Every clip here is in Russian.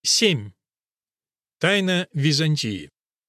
7. Тайна Византии.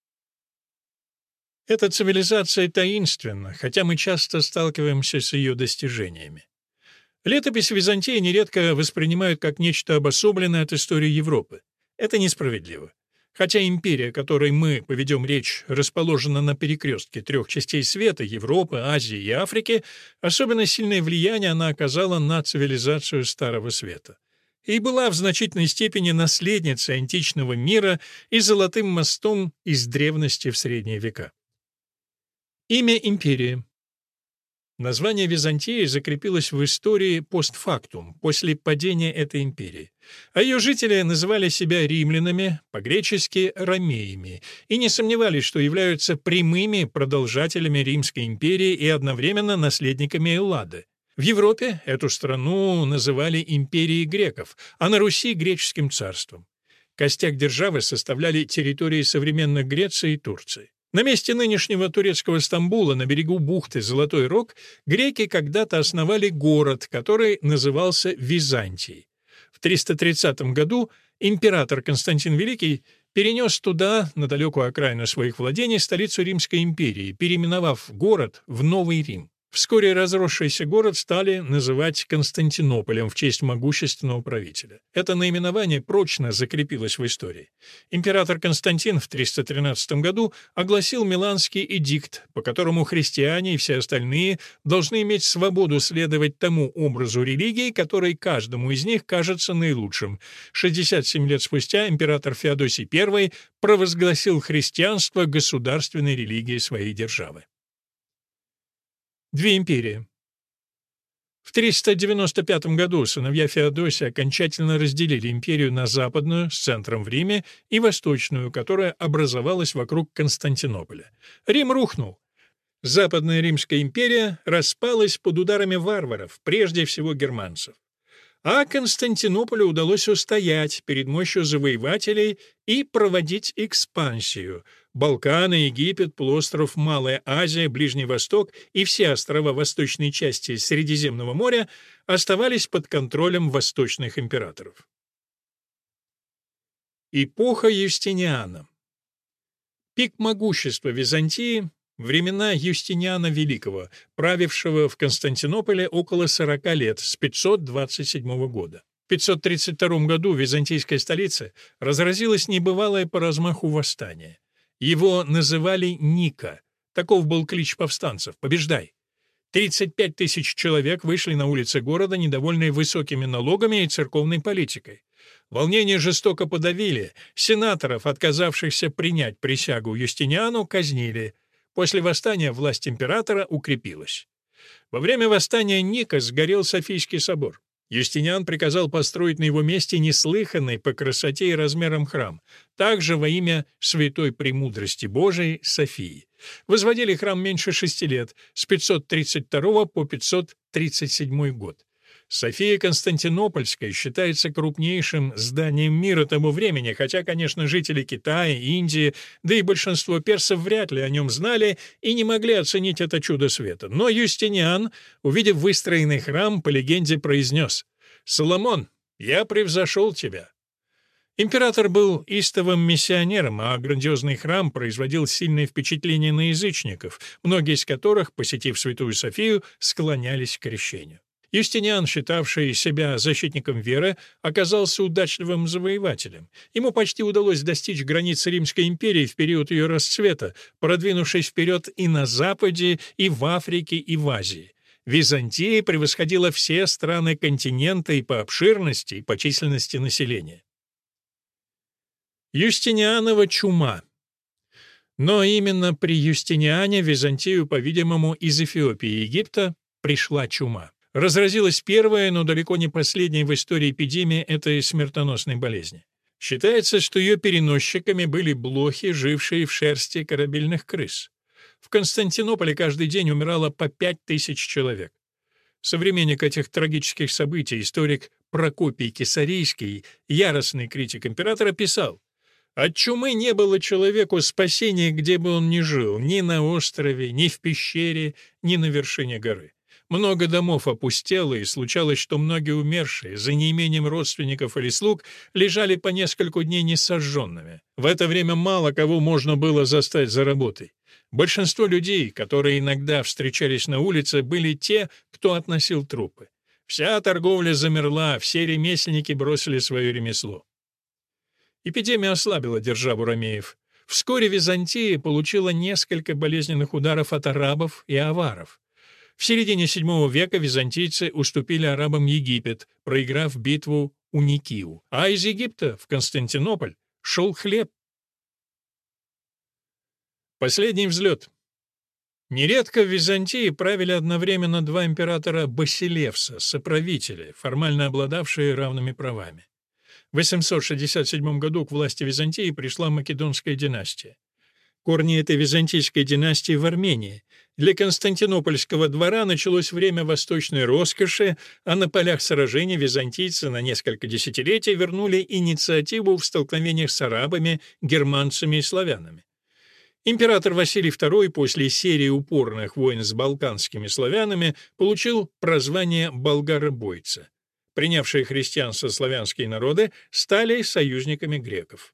Эта цивилизация таинственна, хотя мы часто сталкиваемся с ее достижениями. Летопись Византии нередко воспринимают как нечто обособленное от истории Европы. Это несправедливо. Хотя империя, о которой мы поведем речь, расположена на перекрестке трех частей света — Европы, Азии и Африки, особенно сильное влияние она оказала на цивилизацию Старого Света. И была в значительной степени наследницей античного мира и золотым мостом из древности в средние века. Имя империи. Название Византии закрепилось в истории постфактум, после падения этой империи. А ее жители называли себя римлянами, по-гречески ромеями, и не сомневались, что являются прямыми продолжателями Римской империи и одновременно наследниками Эллады. В Европе эту страну называли империей греков, а на Руси — греческим царством. Костяк державы составляли территории современных Греции и Турции. На месте нынешнего турецкого Стамбула, на берегу бухты Золотой Рог, греки когда-то основали город, который назывался Византией. В 330 году император Константин Великий перенес туда, на далекую окраину своих владений, столицу Римской империи, переименовав город в Новый Рим. Вскоре разросшийся город стали называть Константинополем в честь могущественного правителя. Это наименование прочно закрепилось в истории. Император Константин в 313 году огласил Миланский эдикт, по которому христиане и все остальные должны иметь свободу следовать тому образу религии, который каждому из них кажется наилучшим. 67 лет спустя император Феодосий I провозгласил христианство государственной религией своей державы. Две империи. В 395 году сыновья Феодосия окончательно разделили империю на западную, с центром в Риме, и восточную, которая образовалась вокруг Константинополя. Рим рухнул. Западная Римская империя распалась под ударами варваров, прежде всего германцев. А Константинополю удалось устоять перед мощью завоевателей и проводить экспансию. Балканы, Египет, полуостров Малая Азия, Ближний Восток и все острова восточной части Средиземного моря оставались под контролем восточных императоров. Эпоха Юстиниана. Пик могущества Византии — времена Юстиниана Великого, правившего в Константинополе около 40 лет, с 527 года. В 532 году в византийской столице разразилось небывалое по размаху восстание. Его называли Ника. Таков был клич повстанцев: «Побеждай!». 35 тысяч человек вышли на улицы города, недовольные высокими налогами и церковной политикой. Волнения жестоко подавили, сенаторов, отказавшихся принять присягу Юстиниану, казнили. После восстания власть императора укрепилась. Во время восстания Ника сгорел Софийский собор. Юстиниан приказал построить на его месте неслыханный по красоте и размерам храм, также во имя святой премудрости Божией Софии. Возводили храм меньше 6 лет, с 532 по 537 год. София Константинопольская считается крупнейшим зданием мира того времени, хотя, конечно, жители Китая, Индии, да и большинство персов вряд ли о нем знали и не могли оценить это чудо света. Но Юстиниан, увидев выстроенный храм, по легенде произнес: «Соломон, я превзошел тебя». Император был истовым миссионером, а грандиозный храм производил сильное впечатление на язычников, многие из которых, посетив Святую Софию, склонялись к крещению. Юстиниан, считавший себя защитником веры, оказался удачливым завоевателем. Ему почти удалось достичь границ Римской империи в период ее расцвета, продвинувшись вперед и на Западе, и в Африке, и в Азии. Византия превосходила все страны континента и по обширности, и по численности населения. Юстинианова чума. Но именно при Юстиниане в Византию, по-видимому, из Эфиопии и Египта пришла чума. Разразилась первая, но далеко не последняя в истории эпидемия этой смертоносной болезни. Считается, что ее переносчиками были блохи, жившие в шерсти корабельных крыс. В Константинополе каждый день умирало по 5000 человек. Современник этих трагических событий, историк Прокопий Кесарийский, яростный критик императора, писал: «От чумы не было человеку спасения, где бы он ни жил, ни на острове, ни в пещере, ни на вершине горы. Много домов опустело, и случалось, что многие умершие, за неимением родственников или слуг, лежали по несколько дней несожженными. В это время мало кого можно было застать за работой. Большинство людей, которые иногда встречались на улице, были те, кто относил трупы. Вся торговля замерла, все ремесленники бросили свое ремесло. Эпидемия ослабила державу ромеев. Вскоре Византия получила несколько болезненных ударов от арабов и аваров. В середине VII века византийцы уступили арабам Египет, проиграв битву у Никию, а из Египта в Константинополь шел хлеб. Последний взлет. Нередко в Византии правили одновременно два императора Басилевса, соправители, формально обладавшие равными правами. В 867 году к власти Византии пришла Македонская династия. Корни этой византийской династии в Армении. Для Константинопольского двора началось время восточной роскоши, а на полях сражений византийцы на несколько десятилетий вернули инициативу в столкновениях с арабами, германцами и славянами. Император Василий II после серии упорных войн с балканскими славянами получил прозвание «болгаробойца». Принявшие христианство славянские народы стали союзниками греков.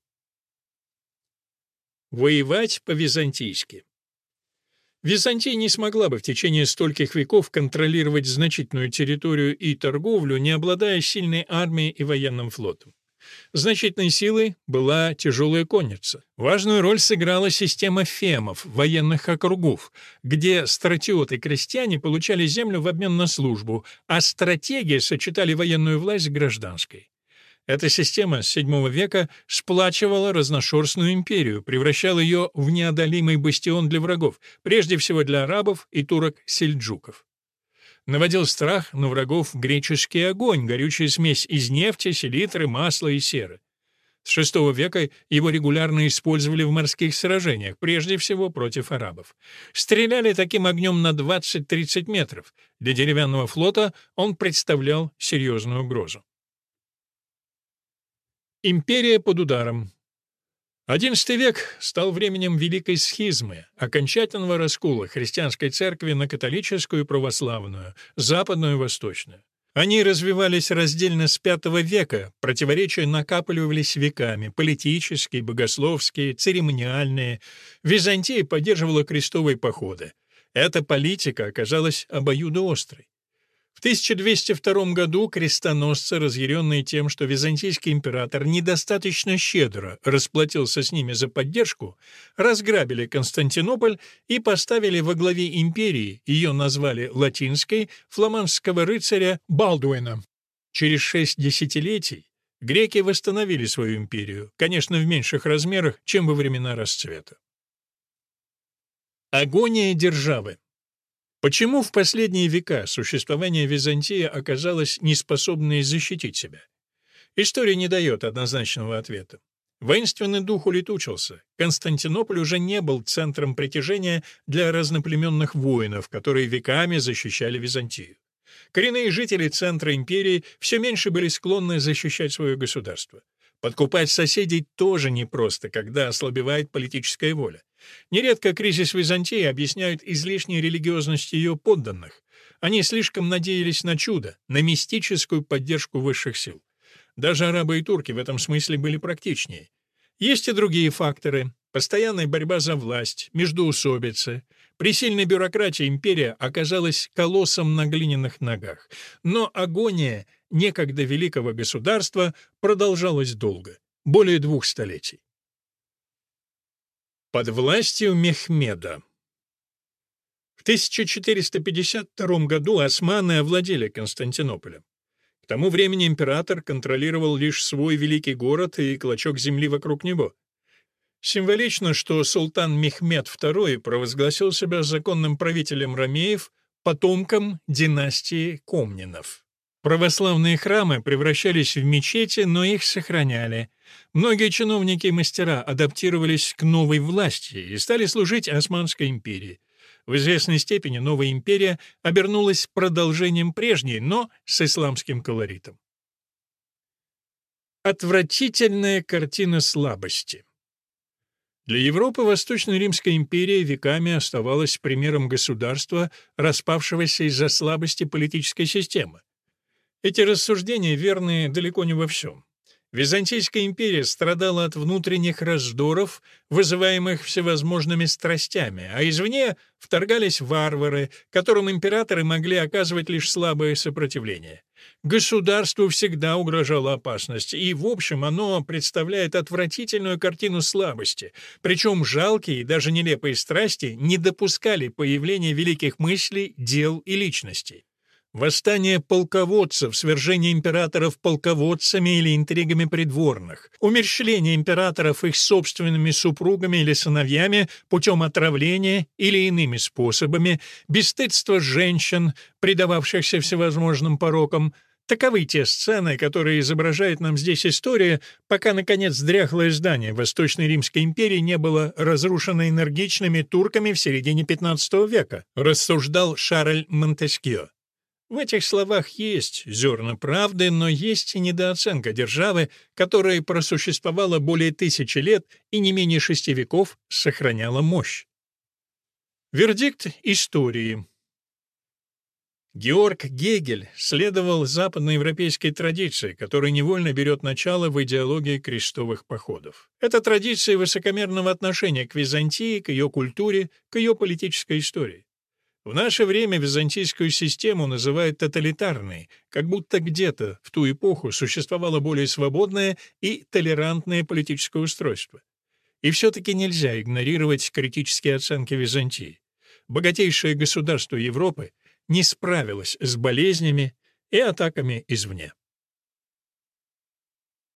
Воевать по-византийски. Византия не смогла бы в течение стольких веков контролировать значительную территорию и торговлю, не обладая сильной армией и военным флотом. Значительной силой была тяжелая конница. Важную роль сыграла система фемов, военных округов, где стратиоты-крестьяне получали землю в обмен на службу, а стратеги сочетали военную власть с гражданской. Эта система с VII века сплачивала разношерстную империю, превращала ее в неодолимый бастион для врагов, прежде всего для арабов и турок-сельджуков. Наводил страх на врагов греческий огонь, горючая смесь из нефти, селитры, масла и серы. С VI века его регулярно использовали в морских сражениях, прежде всего против арабов. Стреляли таким огнем на 20-30 метров. Для деревянного флота он представлял серьезную угрозу. Империя под ударом. XI век стал временем Великой схизмы, окончательного раскола христианской церкви на католическую и православную, западную и восточную. Они развивались раздельно с V века, противоречия накапливались веками, политические, богословские, церемониальные. Византия поддерживала крестовые походы. Эта политика оказалась обоюдоострой. В 1202 году крестоносцы, разъяренные тем, что византийский император недостаточно щедро расплатился с ними за поддержку, разграбили Константинополь и поставили во главе империи, ее назвали латинской, фламандского рыцаря Балдуина. Через 6 десятилетий греки восстановили свою империю, конечно, в меньших размерах, чем во времена расцвета. Агония державы. Почему в последние века существование Византии оказалось неспособной защитить себя? История не дает однозначного ответа. Воинственный дух улетучился. Константинополь уже не был центром притяжения для разноплеменных воинов, которые веками защищали Византию. Коренные жители центра империи все меньше были склонны защищать свое государство. Подкупать соседей тоже непросто, когда ослабевает политическая воля. Нередко кризис Византии объясняют излишней религиозностью ее подданных. Они слишком надеялись на чудо, на мистическую поддержку высших сил. Даже арабы и турки в этом смысле были практичнее. Есть и другие факторы. Постоянная борьба за власть, междоусобицы. При сильной бюрократии империя оказалась колоссом на глиняных ногах. Но агония некогда великого государства продолжалась долго, более 2 столетий. Под властью Мехмеда. В 1452 году османы овладели Константинополем. К тому времени император контролировал лишь свой великий город и клочок земли вокруг него. Символично, что султан Мехмед II провозгласил себя законным правителем ромеев, потомком династии Комнинов. Православные храмы превращались в мечети, но их сохраняли. Многие чиновники и мастера адаптировались к новой власти и стали служить Османской империи. В известной степени новая империя обернулась продолжением прежней, но с исламским колоритом. Отвратительная картина слабости. Для Европы Восточная Римская империя веками оставалась примером государства, распавшегося из-за слабости политической системы. Эти рассуждения верны далеко не во всем. Византийская империя страдала от внутренних раздоров, вызываемых всевозможными страстями, а извне вторгались варвары, которым императоры могли оказывать лишь слабое сопротивление. Государству всегда угрожала опасность, и, в общем, оно представляет отвратительную картину слабости, причем жалкие и даже нелепые страсти не допускали появления великих мыслей, дел и личностей. Восстание полководцев, свержение императоров полководцами или интригами придворных, умерщвление императоров их собственными супругами или сыновьями путем отравления или иными способами, бесстыдство женщин, предававшихся всевозможным порокам — таковы те сцены, которые изображает нам здесь история, пока, наконец, дряхлое здание Восточной Римской империи не было разрушено энергичными турками в середине XV века, рассуждал Шарль Монтескьё. В этих словах есть зерна правды, но есть и недооценка державы, которая просуществовала более 1000 лет и не менее 6 веков сохраняла мощь. Вердикт истории. Георг Гегель следовал западноевропейской традиции, которая невольно берет начало в идеологии крестовых походов. Это традиция высокомерного отношения к Византии, к ее культуре, к ее политической истории. В наше время византийскую систему называют тоталитарной, как будто где-то в ту эпоху существовало более свободное и толерантное политическое устройство. И все-таки нельзя игнорировать критические оценки Византии. Богатейшее государство Европы не справилось с болезнями и атаками извне.